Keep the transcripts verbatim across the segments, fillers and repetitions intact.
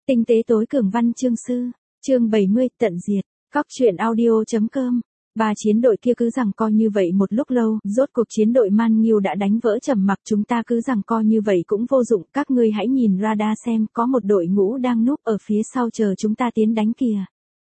Tinh tế tối cường văn chương sư, chương bảy mươi, tận diệt, cóc truyện audio.com. Ba chiến đội kia cứ rằng co như vậy một lúc lâu, rốt cuộc chiến đội Man Nghiêu đã đánh vỡ trầm mặc, chúng ta cứ rằng co như vậy cũng vô dụng, các ngươi hãy nhìn radar xem, có một đội ngũ đang núp ở phía sau chờ chúng ta tiến đánh kìa.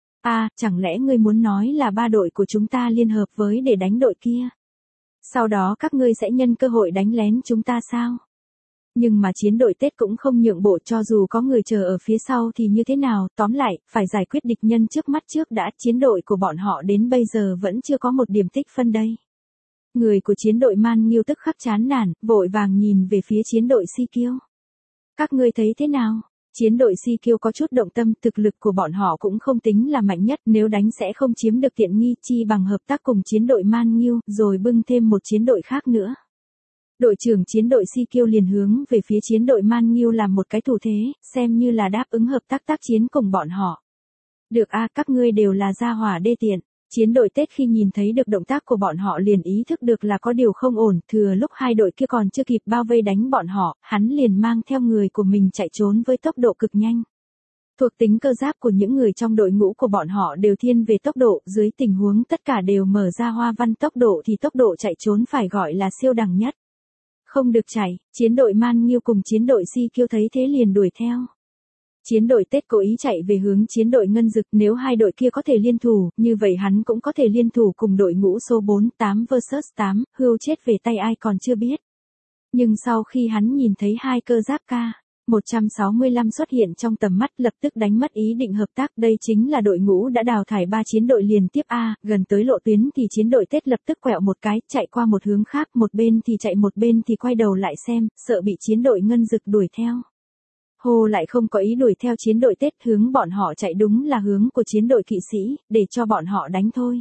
À, chẳng lẽ ngươi muốn nói là ba đội của chúng ta liên hợp với để đánh đội kia? Sau đó các ngươi sẽ nhân cơ hội đánh lén chúng ta sao? Nhưng mà chiến đội Tết cũng không nhượng bộ, cho dù có người chờ ở phía sau thì như thế nào, tóm lại, phải giải quyết địch nhân trước mắt trước đã, chiến đội của bọn họ đến bây giờ vẫn chưa có một điểm tích phân đây. Người của chiến đội Man Nghiêu tức khắc chán nản, vội vàng nhìn về phía chiến đội Si Kiêu. Các ngươi thấy thế nào? Chiến đội Si Kiêu có chút động tâm, thực lực của bọn họ cũng không tính là mạnh nhất, nếu đánh sẽ không chiếm được tiện nghi, chi bằng hợp tác cùng chiến đội Man Nghiêu, rồi bưng thêm một chiến đội khác nữa. Đội trưởng chiến đội Si Kiêu liền hướng về phía chiến đội Man Nghiêu làm một cái thủ thế, xem như là đáp ứng hợp tác tác chiến cùng bọn họ. Được a, các ngươi đều là gia hỏa đê tiện. Chiến đội Tết khi nhìn thấy được động tác của bọn họ liền ý thức được là có điều không ổn, thừa lúc hai đội kia còn chưa kịp bao vây đánh bọn họ, hắn liền mang theo người của mình chạy trốn với tốc độ cực nhanh. Thuộc tính cơ giáp của những người trong đội ngũ của bọn họ đều thiên về tốc độ, dưới tình huống tất cả đều mở ra hoa văn tốc độ thì tốc độ chạy trốn phải gọi là siêu đẳng nhất. Không được chạy, chiến đội Man Nghiêu cùng chiến đội Si Kiêu thấy thế liền đuổi theo. Chiến đội Tết cố ý chạy về hướng chiến đội Ngân Dực, nếu hai đội kia có thể liên thủ, như vậy hắn cũng có thể liên thủ cùng đội ngũ số bốn, tám versus tám, hươu chết về tay ai còn chưa biết. Nhưng sau khi hắn nhìn thấy hai cơ giáp K một trăm sáu mươi lăm xuất hiện trong tầm mắt, lập tức đánh mất ý định hợp tác, đây chính là đội ngũ đã đào thải ba chiến đội liền tiếp a, gần tới lộ tuyến thì chiến đội Tết lập tức quẹo một cái, chạy qua một hướng khác, một bên thì chạy một bên thì quay đầu lại xem, sợ bị chiến đội Ngân Dực đuổi theo. Hồ lại không có ý đuổi theo chiến đội Tết, hướng bọn họ chạy đúng là hướng của chiến đội kỵ sĩ, để cho bọn họ đánh thôi.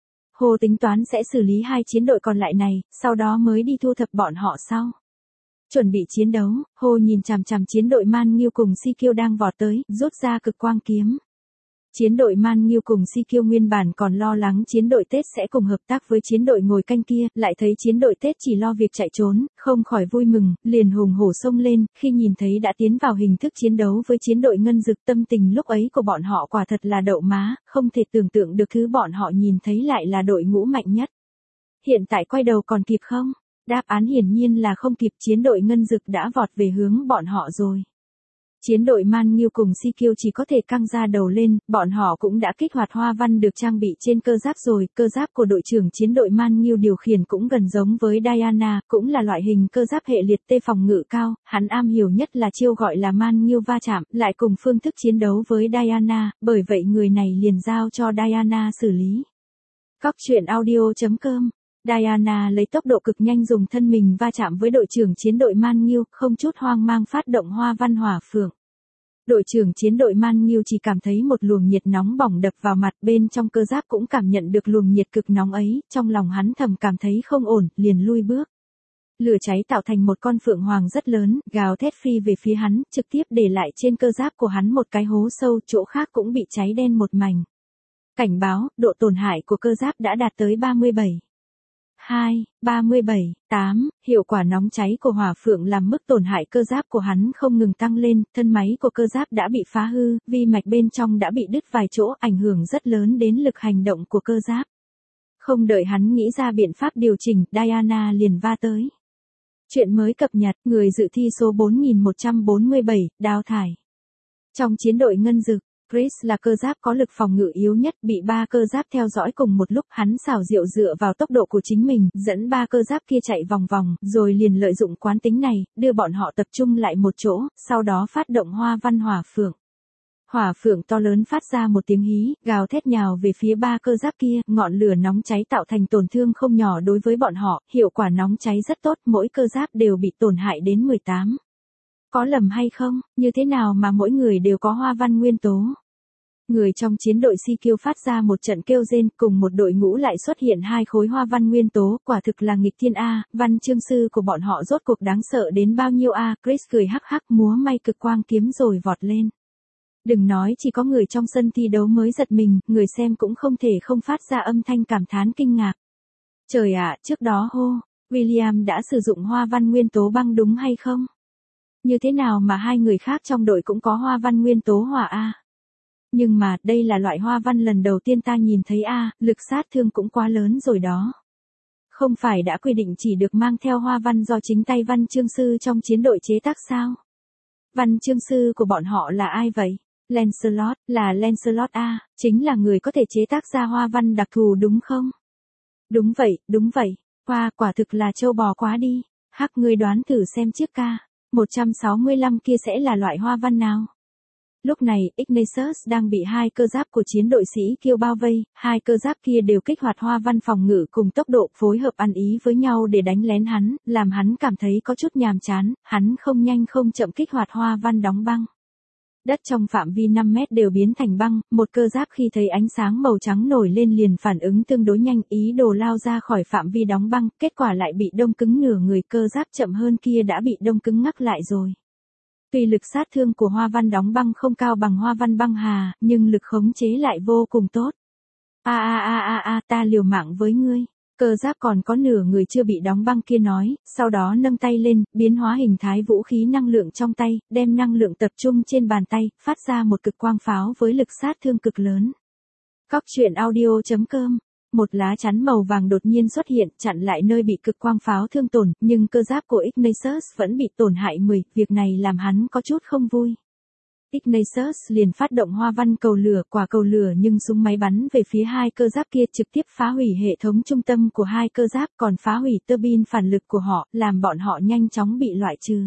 Hồ tính toán sẽ xử lý hai chiến đội còn lại này, sau đó mới đi thu thập bọn họ sau. Chuẩn bị chiến đấu, Hồ nhìn chằm chằm chiến đội Man Nghiêu cùng Si Kiêu đang vọt tới, rút ra cực quang kiếm. Chiến đội Man Nghiêu cùng Si Kiêu nguyên bản còn lo lắng chiến đội Tết sẽ cùng hợp tác với chiến đội ngồi canh kia, lại thấy chiến đội Tết chỉ lo việc chạy trốn, không khỏi vui mừng, liền hùng hổ xông lên, khi nhìn thấy đã tiến vào hình thức chiến đấu với chiến đội Ngân Dực, tâm tình lúc ấy của bọn họ quả thật là đậu má, không thể tưởng tượng được thứ bọn họ nhìn thấy lại là đội ngũ mạnh nhất. Hiện tại quay đầu còn kịp không? Đáp án hiển nhiên là không kịp, chiến đội Ngân Dực đã vọt về hướng bọn họ rồi. Chiến đội Man Nghiêu cùng Si Kiêu chỉ có thể căng ra đầu lên, bọn họ cũng đã kích hoạt hoa văn được trang bị trên cơ giáp rồi, cơ giáp của đội trưởng chiến đội Man Nghiêu điều khiển cũng gần giống với Diana, cũng là loại hình cơ giáp hệ liệt tê phòng ngự cao, hắn am hiểu nhất là chiêu gọi là Man Nghiêu va chạm, lại cùng phương thức chiến đấu với Diana, bởi vậy người này liền giao cho Diana xử lý. Cóc truyện audio.com. Diana lấy tốc độ cực nhanh dùng thân mình va chạm với đội trưởng chiến đội Man Nghiêu, không chút hoang mang phát động hoa văn hỏa phượng. Đội trưởng chiến đội Man Nghiêu chỉ cảm thấy một luồng nhiệt nóng bỏng đập vào mặt, bên trong cơ giáp cũng cảm nhận được luồng nhiệt cực nóng ấy, trong lòng hắn thầm cảm thấy không ổn, liền lui bước. Lửa cháy tạo thành một con phượng hoàng rất lớn, gào thét phi về phía hắn, trực tiếp để lại trên cơ giáp của hắn một cái hố sâu, chỗ khác cũng bị cháy đen một mảnh. Cảnh báo, độ tổn hại của cơ giáp đã đạt tới ba mươi bảy. hai, ba mươi bảy, tám, hiệu quả nóng cháy của hỏa phượng làm mức tổn hại cơ giáp của hắn không ngừng tăng lên, thân máy của cơ giáp đã bị phá hư, vi mạch bên trong đã bị đứt vài chỗ, ảnh hưởng rất lớn đến lực hành động của cơ giáp. Không đợi hắn nghĩ ra biện pháp điều chỉnh, Diana liền va tới. Chuyện mới cập nhật, người dự thi số bốn nghìn một trăm bốn mươi bảy, đào thải. Trong chiến đội Ngân Dực, Chris là cơ giáp có lực phòng ngự yếu nhất, bị ba cơ giáp theo dõi cùng một lúc, hắn xảo diệu dựa vào tốc độ của chính mình, dẫn ba cơ giáp kia chạy vòng vòng, rồi liền lợi dụng quán tính này, đưa bọn họ tập trung lại một chỗ, sau đó phát động hoa văn hỏa phượng. Hỏa phượng to lớn phát ra một tiếng hí, gào thét nhào về phía ba cơ giáp kia, ngọn lửa nóng cháy tạo thành tổn thương không nhỏ đối với bọn họ, hiệu quả nóng cháy rất tốt, mỗi cơ giáp đều bị tổn hại đến mười tám. Có lầm hay không, như thế nào mà mỗi người đều có hoa văn nguyên tố? Người trong chiến đội Si Kiêu phát ra một trận kêu rên, cùng một đội ngũ lại xuất hiện hai khối hoa văn nguyên tố, quả thực là nghịch thiên a, văn chương sư của bọn họ rốt cuộc đáng sợ đến bao nhiêu a, Chris cười hắc hắc múa may cực quang kiếm rồi vọt lên. Đừng nói chỉ có người trong sân thi đấu mới giật mình, người xem cũng không thể không phát ra âm thanh cảm thán kinh ngạc. Trời ạ, trước đó hô, William đã sử dụng hoa văn nguyên tố băng đúng hay không? Như thế nào mà hai người khác trong đội cũng có hoa văn nguyên tố hỏa a? Nhưng mà, đây là loại hoa văn lần đầu tiên ta nhìn thấy a, lực sát thương cũng quá lớn rồi đó. Không phải đã quy định chỉ được mang theo hoa văn do chính tay văn chương sư trong chiến đội chế tác sao? Văn chương sư của bọn họ là ai vậy? Lancelot, là Lancelot a, chính là người có thể chế tác ra hoa văn đặc thù đúng không? Đúng vậy, đúng vậy, hoa quả thực là trâu bò quá đi. Hắc, ngươi đoán thử xem chiếc K một trăm sáu mươi lăm kia sẽ là loại hoa văn nào? Lúc này, Ignatius đang bị hai cơ giáp của chiến đội sĩ Kiêu bao vây, hai cơ giáp kia đều kích hoạt hoa văn phòng ngự cùng tốc độ phối hợp ăn ý với nhau để đánh lén hắn, làm hắn cảm thấy có chút nhàm chán, hắn không nhanh không chậm kích hoạt hoa văn đóng băng. Đất trong phạm vi năm mét đều biến thành băng, một cơ giáp khi thấy ánh sáng màu trắng nổi lên liền phản ứng tương đối nhanh, ý đồ lao ra khỏi phạm vi đóng băng, kết quả lại bị đông cứng nửa người, cơ giáp chậm hơn kia đã bị đông cứng ngắc lại rồi. Tuy lực sát thương của hoa văn đóng băng không cao bằng hoa văn băng hà, nhưng lực khống chế lại vô cùng tốt. A a a a a, ta liều mạng với ngươi. Cơ giáp còn có nửa người chưa bị đóng băng kia nói, sau đó nâng tay lên, biến hóa hình thái vũ khí năng lượng trong tay, đem năng lượng tập trung trên bàn tay, phát ra một cực quang pháo với lực sát thương cực lớn. Cóc truyện audio chấm com. Một lá chắn màu vàng đột nhiên xuất hiện, chặn lại nơi bị cực quang pháo thương tổn, nhưng cơ giáp của Ignatius vẫn bị tổn hại mười, việc này làm hắn có chút không vui. Ignatius liền phát động hoa văn cầu lửa, quả cầu lửa nhưng súng máy bắn về phía hai cơ giáp kia trực tiếp phá hủy hệ thống trung tâm của hai cơ giáp, còn phá hủy tơ bin phản lực của họ, làm bọn họ nhanh chóng bị loại trừ.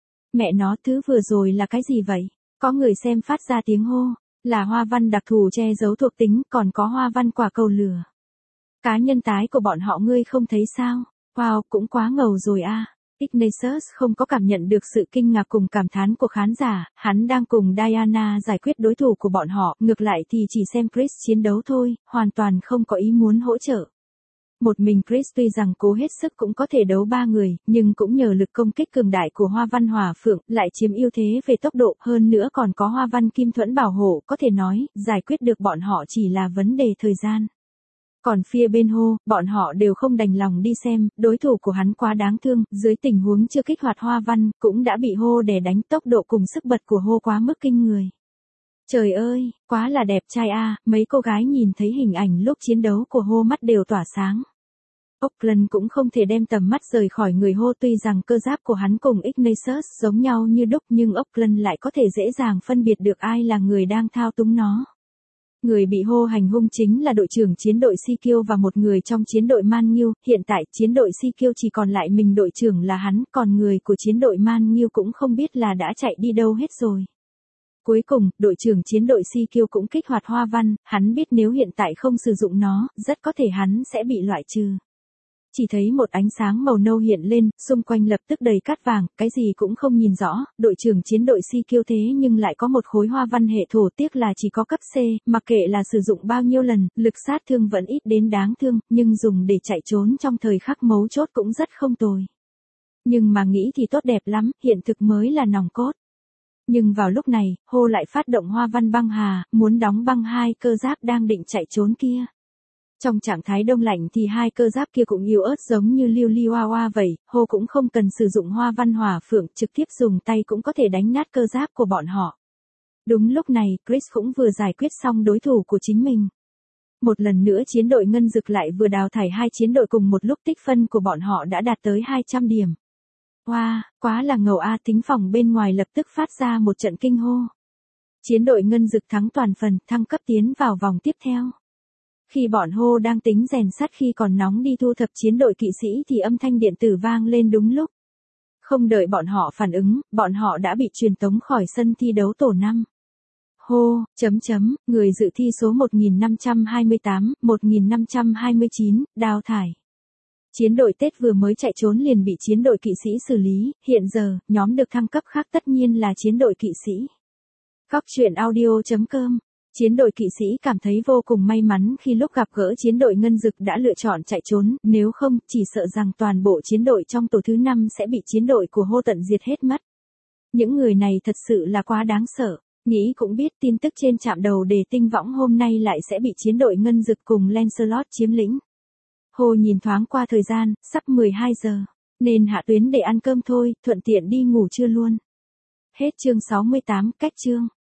Mẹ nó, thứ vừa rồi là cái gì vậy? Có người xem phát ra tiếng hô, là hoa văn đặc thù che giấu thuộc tính, còn có hoa văn quả cầu lửa. Cá nhân tái của bọn họ ngươi không thấy sao? Wow, cũng quá ngầu rồi a. Ignatius không có cảm nhận được sự kinh ngạc cùng cảm thán của khán giả, hắn đang cùng Diana giải quyết đối thủ của bọn họ, ngược lại thì chỉ xem Chris chiến đấu thôi, hoàn toàn không có ý muốn hỗ trợ. Một mình Chris tuy rằng cố hết sức cũng có thể đấu ba người, nhưng cũng nhờ lực công kích cường đại của hoa văn hỏa phượng, lại chiếm ưu thế về tốc độ, hơn nữa còn có hoa văn kim thuẫn bảo hộ, có thể nói, giải quyết được bọn họ chỉ là vấn đề thời gian. Còn phía bên Hô, bọn họ đều không đành lòng đi xem, đối thủ của hắn quá đáng thương, dưới tình huống chưa kích hoạt hoa văn, cũng đã bị Hô đè đánh, tốc độ cùng sức bật của Hô quá mức kinh người. Trời ơi, quá là đẹp trai a, mấy cô gái nhìn thấy hình ảnh lúc chiến đấu của Hô mắt đều tỏa sáng. Auckland cũng không thể đem tầm mắt rời khỏi người Hô, tuy rằng cơ giáp của hắn cùng Ignatius giống nhau như đúc, nhưng Auckland lại có thể dễ dàng phân biệt được ai là người đang thao túng nó. Người bị Hô hành hung chính là đội trưởng chiến đội Sikiêu và một người trong chiến đội Man Nghiêu, hiện tại chiến đội Sikiêu chỉ còn lại mình đội trưởng là hắn, còn người của chiến đội Man Nghiêu cũng không biết là đã chạy đi đâu hết rồi. Cuối cùng, đội trưởng chiến đội Sikiêu cũng kích hoạt hoa văn, hắn biết nếu hiện tại không sử dụng nó, rất có thể hắn sẽ bị loại trừ. Chỉ thấy một ánh sáng màu nâu hiện lên, xung quanh lập tức đầy cát vàng, cái gì cũng không nhìn rõ, đội trưởng chiến đội Sikiêu thế nhưng lại có một khối hoa văn hệ thổ, tiếc là chỉ có cấp C, mặc kệ là sử dụng bao nhiêu lần, lực sát thương vẫn ít đến đáng thương, nhưng dùng để chạy trốn trong thời khắc mấu chốt cũng rất không tồi. Nhưng mà nghĩ thì tốt đẹp lắm, hiện thực mới là nòng cốt. Nhưng vào lúc này, Hô lại phát động hoa văn băng hà, muốn đóng băng hai cơ giáp đang định chạy trốn kia. Trong trạng thái đông lạnh thì hai cơ giáp kia cũng yếu ớt giống như liêu li hoa hoa vậy, Hô cũng không cần sử dụng hoa văn hỏa phượng, trực tiếp dùng tay cũng có thể đánh nát cơ giáp của bọn họ. Đúng lúc này, Chris cũng vừa giải quyết xong đối thủ của chính mình. Một lần nữa chiến đội ngân dực lại vừa đào thải hai chiến đội cùng một lúc, tích phân của bọn họ đã đạt tới hai trăm điểm. Wow, quá là ngầu a, thính phòng bên ngoài lập tức phát ra một trận kinh hô. Chiến đội ngân dực thắng toàn phần, thăng cấp tiến vào vòng tiếp theo. Khi bọn Hô đang tính rèn sắt khi còn nóng đi thu thập chiến đội kỵ sĩ thì âm thanh điện tử vang lên đúng lúc. Không đợi bọn họ phản ứng, bọn họ đã bị truyền tống khỏi sân thi đấu tổ năm. Hô, chấm chấm, người dự thi số một nghìn năm trăm hai mươi tám, một nghìn năm trăm hai mươi chín, đào thải. Chiến đội Tết vừa mới chạy trốn liền bị chiến đội kỵ sĩ xử lý, hiện giờ, nhóm được thăng cấp khác tất nhiên là chiến đội kỵ sĩ. Cóc truyện audio chấm com. Chiến đội kỵ sĩ cảm thấy vô cùng may mắn khi lúc gặp gỡ chiến đội ngân dực đã lựa chọn chạy trốn, nếu không, chỉ sợ rằng toàn bộ chiến đội trong tổ thứ năm sẽ bị chiến đội của Hô tận diệt hết mất. Những người này thật sự là quá đáng sợ, nghĩ cũng biết tin tức trên trạm đầu đề tinh võng hôm nay lại sẽ bị chiến đội ngân dực cùng Lancelot chiếm lĩnh. Hô nhìn thoáng qua thời gian, sắp mười hai giờ, nên hạ tuyến để ăn cơm thôi, thuận tiện đi ngủ trưa luôn. Hết chương sáu mươi tám, cách chương.